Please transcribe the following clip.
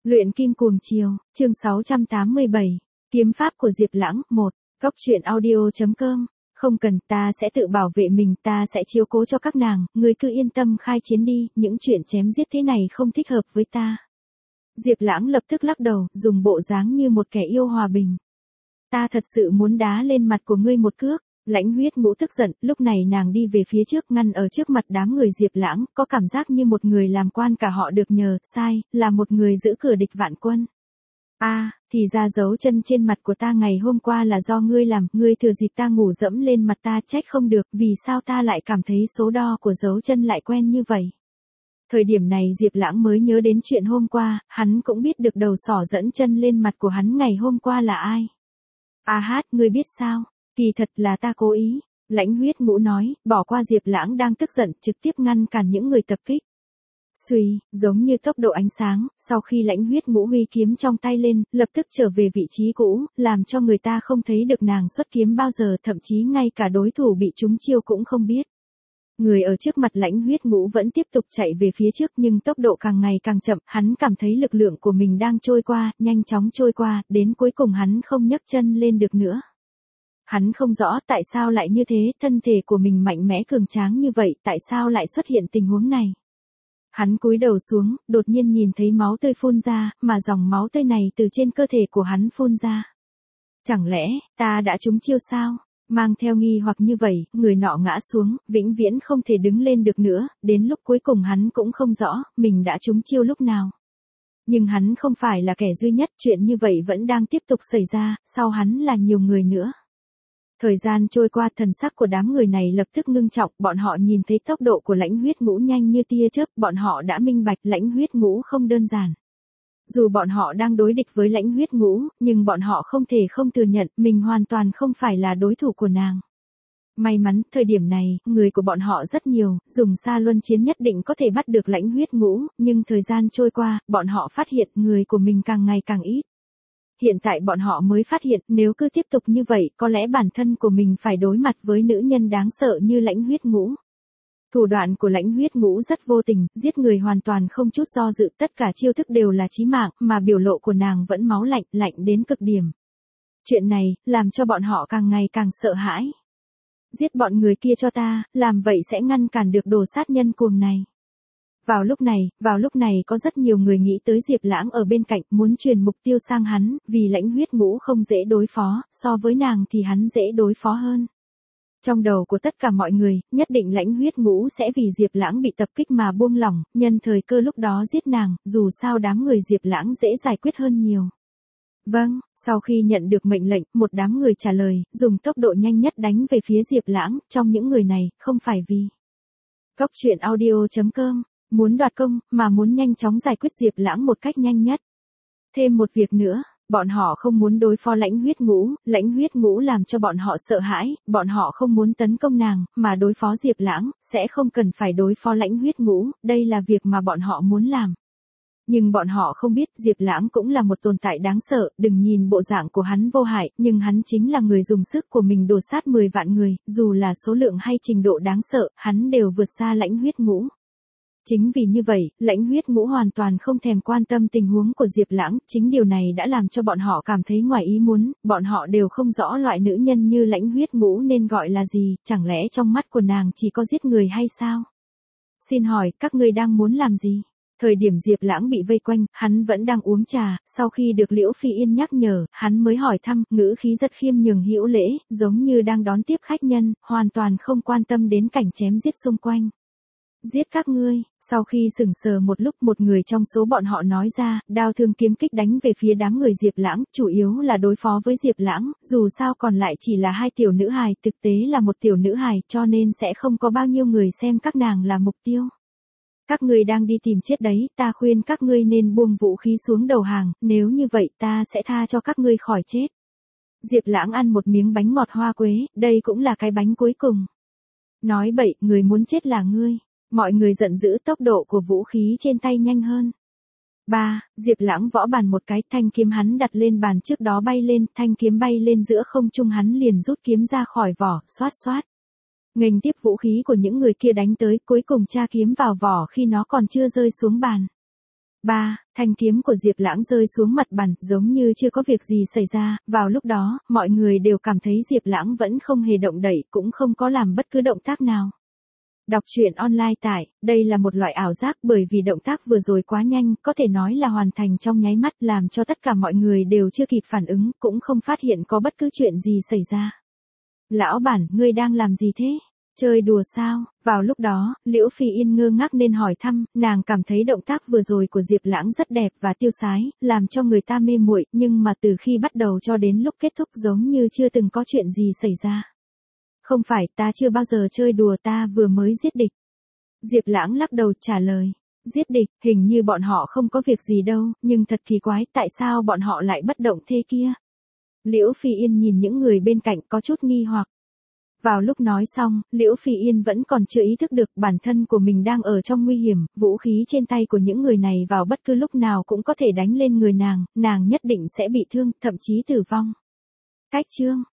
Luyện kim cuồng chiều, chương 687, kiếm pháp của Diệp Lãng, 1, Cốc truyện audio.com, không cần, ta sẽ tự bảo vệ mình, ta sẽ chiếu cố cho các nàng, ngươi cứ yên tâm khai chiến đi, những chuyện chém giết thế này không thích hợp với ta. Diệp Lãng lập tức lắc đầu, dùng bộ dáng như một kẻ yêu hòa bình. Ta thật sự muốn đá lên mặt của ngươi một cước. Lãnh Huyết Ngũ tức giận, lúc này nàng đi về phía trước ngăn ở trước mặt đám người Diệp Lãng, có cảm giác như một người làm quan cả họ được nhờ, sai, là một người giữ cửa địch vạn quân. Thì ra dấu chân trên mặt của ta ngày hôm qua là do ngươi làm, ngươi thừa dịp ta ngủ dẫm lên mặt ta, trách không được, vì sao ta lại cảm thấy số đo của dấu chân lại quen như vậy. Thời điểm này Diệp Lãng mới nhớ đến chuyện hôm qua, hắn cũng biết được đầu sỏ dẫn chân lên mặt của hắn ngày hôm qua là ai. Ngươi biết sao? Kỳ thật là ta cố ý, Lãnh Huyết Ngũ nói, bỏ qua Diệp Lãng đang tức giận, trực tiếp ngăn cản những người tập kích. Xuy, giống như tốc độ ánh sáng, sau khi Lãnh Huyết Ngũ huy kiếm trong tay lên, lập tức trở về vị trí cũ, làm cho người ta không thấy được nàng xuất kiếm bao giờ, thậm chí ngay cả đối thủ bị trúng chiêu cũng không biết. Người ở trước mặt Lãnh Huyết Ngũ vẫn tiếp tục chạy về phía trước nhưng tốc độ càng ngày càng chậm, hắn cảm thấy lực lượng của mình đang trôi qua, nhanh chóng trôi qua, đến cuối cùng hắn không nhấc chân lên được nữa. Hắn không rõ tại sao lại như thế, thân thể của mình mạnh mẽ cường tráng như vậy, tại sao lại xuất hiện tình huống này. Hắn cúi đầu xuống, đột nhiên nhìn thấy máu tươi phun ra, mà dòng máu tươi này từ trên cơ thể của hắn phun ra. Chẳng lẽ, ta đã trúng chiêu sao? Mang theo nghi hoặc như vậy, người nọ ngã xuống, vĩnh viễn không thể đứng lên được nữa, đến lúc cuối cùng hắn cũng không rõ, mình đã trúng chiêu lúc nào. Nhưng hắn không phải là kẻ duy nhất, chuyện như vậy vẫn đang tiếp tục xảy ra, sau hắn là nhiều người nữa. Thời gian trôi qua, thần sắc của đám người này lập tức ngưng trọng, bọn họ nhìn thấy tốc độ của Lãnh Huyết Ngũ nhanh như tia chớp, bọn họ đã minh bạch Lãnh Huyết Ngũ không đơn giản. Dù bọn họ đang đối địch với Lãnh Huyết Ngũ, nhưng bọn họ không thể không thừa nhận mình hoàn toàn không phải là đối thủ của nàng. May mắn, thời điểm này, người của bọn họ rất nhiều, dùng xa luân chiến nhất định có thể bắt được Lãnh Huyết Ngũ, nhưng thời gian trôi qua, bọn họ phát hiện người của mình càng ngày càng ít. Hiện tại bọn họ mới phát hiện nếu cứ tiếp tục như vậy, có lẽ bản thân của mình phải đối mặt với nữ nhân đáng sợ như Lãnh Huyết Ngũ. Thủ đoạn của Lãnh Huyết Ngũ rất vô tình, giết người hoàn toàn không chút do dự, tất cả chiêu thức đều là chí mạng, mà biểu lộ của nàng vẫn máu lạnh, lạnh đến cực điểm. Chuyện này, làm cho bọn họ càng ngày càng sợ hãi. Giết bọn người kia cho ta, làm vậy sẽ ngăn cản được đồ sát nhân cuồng này. Vào lúc này có rất nhiều người nghĩ tới Diệp Lãng ở bên cạnh, muốn truyền mục tiêu sang hắn, vì Lãnh Huyết Ngũ không dễ đối phó, so với nàng thì hắn dễ đối phó hơn. Trong đầu của tất cả mọi người, nhất định Lãnh Huyết Ngũ sẽ vì Diệp Lãng bị tập kích mà buông lỏng, nhân thời cơ lúc đó giết nàng, dù sao đám người Diệp Lãng dễ giải quyết hơn nhiều. Vâng, sau khi nhận được mệnh lệnh, một đám người trả lời, dùng tốc độ nhanh nhất đánh về phía Diệp Lãng, trong những người này, không phải vì Cốc truyện audio.com muốn đoạt công, mà muốn nhanh chóng giải quyết Diệp Lãng một cách nhanh nhất. Thêm một việc nữa, bọn họ không muốn đối phó Lãnh Huyết Ngũ làm cho bọn họ sợ hãi, bọn họ không muốn tấn công nàng, mà đối phó Diệp Lãng, sẽ không cần phải đối phó Lãnh Huyết Ngũ, đây là việc mà bọn họ muốn làm. Nhưng bọn họ không biết Diệp Lãng cũng là một tồn tại đáng sợ, đừng nhìn bộ dạng của hắn vô hại, nhưng hắn chính là người dùng sức của mình đổ sát 10 vạn người, dù là số lượng hay trình độ đáng sợ, hắn đều vượt xa Lãnh Huyết Ngũ. Chính vì như vậy, Lãnh Huyết Ngũ hoàn toàn không thèm quan tâm tình huống của Diệp Lãng, chính điều này đã làm cho bọn họ cảm thấy ngoài ý muốn, bọn họ đều không rõ loại nữ nhân như Lãnh Huyết Ngũ nên gọi là gì, chẳng lẽ trong mắt của nàng chỉ có giết người hay sao? Xin hỏi, các ngươi đang muốn làm gì? Thời điểm Diệp Lãng bị vây quanh, hắn vẫn đang uống trà, sau khi được Liễu Phi Yên nhắc nhở, hắn mới hỏi thăm, ngữ khí rất khiêm nhường hữu lễ, giống như đang đón tiếp khách nhân, hoàn toàn không quan tâm đến cảnh chém giết xung quanh. Giết các ngươi, sau khi sững sờ một lúc một người trong số bọn họ nói ra, đao thương kiếm kích đánh về phía đám người Diệp Lãng, chủ yếu là đối phó với Diệp Lãng, dù sao còn lại chỉ là 2 tiểu nữ hài, thực tế là một tiểu nữ hài, cho nên sẽ không có bao nhiêu người xem các nàng là mục tiêu. Các ngươi đang đi tìm chết đấy, ta khuyên các ngươi nên buông vũ khí xuống đầu hàng, nếu như vậy ta sẽ tha cho các ngươi khỏi chết. Diệp Lãng ăn một miếng bánh ngọt hoa quế, đây cũng là cái bánh cuối cùng. Nói bậy, người muốn chết là ngươi. Mọi người giận dữ, tốc độ của vũ khí trên tay nhanh hơn. Diệp Lãng võ bàn một cái, thanh kiếm hắn đặt lên bàn trước đó bay lên, thanh kiếm bay lên giữa không trung, hắn liền rút kiếm ra khỏi vỏ, xoát xoát. Nghênh tiếp vũ khí của những người kia đánh tới, cuối cùng tra kiếm vào vỏ khi nó còn chưa rơi xuống bàn. Thanh kiếm của Diệp Lãng rơi xuống mặt bàn, giống như chưa có việc gì xảy ra, vào lúc đó, mọi người đều cảm thấy Diệp Lãng vẫn không hề động đậy, cũng không có làm bất cứ động tác nào. Đọc truyện online tại, đây là một loại ảo giác bởi vì động tác vừa rồi quá nhanh, có thể nói là hoàn thành trong nháy mắt làm cho tất cả mọi người đều chưa kịp phản ứng, cũng không phát hiện có bất cứ chuyện gì xảy ra. Lão bản, ngươi đang làm gì thế? Chơi đùa sao? Vào lúc đó, Liễu Phi Yên ngơ ngác nên hỏi thăm, nàng cảm thấy động tác vừa rồi của Diệp Lãng rất đẹp và tiêu sái, làm cho người ta mê muội, nhưng mà từ khi bắt đầu cho đến lúc kết thúc giống như chưa từng có chuyện gì xảy ra. Không phải, ta chưa bao giờ chơi đùa, ta vừa mới giết địch. Diệp Lãng lắc đầu trả lời. Giết địch, hình như bọn họ không có việc gì đâu, nhưng thật kỳ quái, tại sao bọn họ lại bất động thế kia? Liễu Phi Yên nhìn những người bên cạnh có chút nghi hoặc. Vào lúc nói xong, Liễu Phi Yên vẫn còn chưa ý thức được bản thân của mình đang ở trong nguy hiểm, vũ khí trên tay của những người này vào bất cứ lúc nào cũng có thể đánh lên người nàng nhất định sẽ bị thương, thậm chí tử vong. Cách chương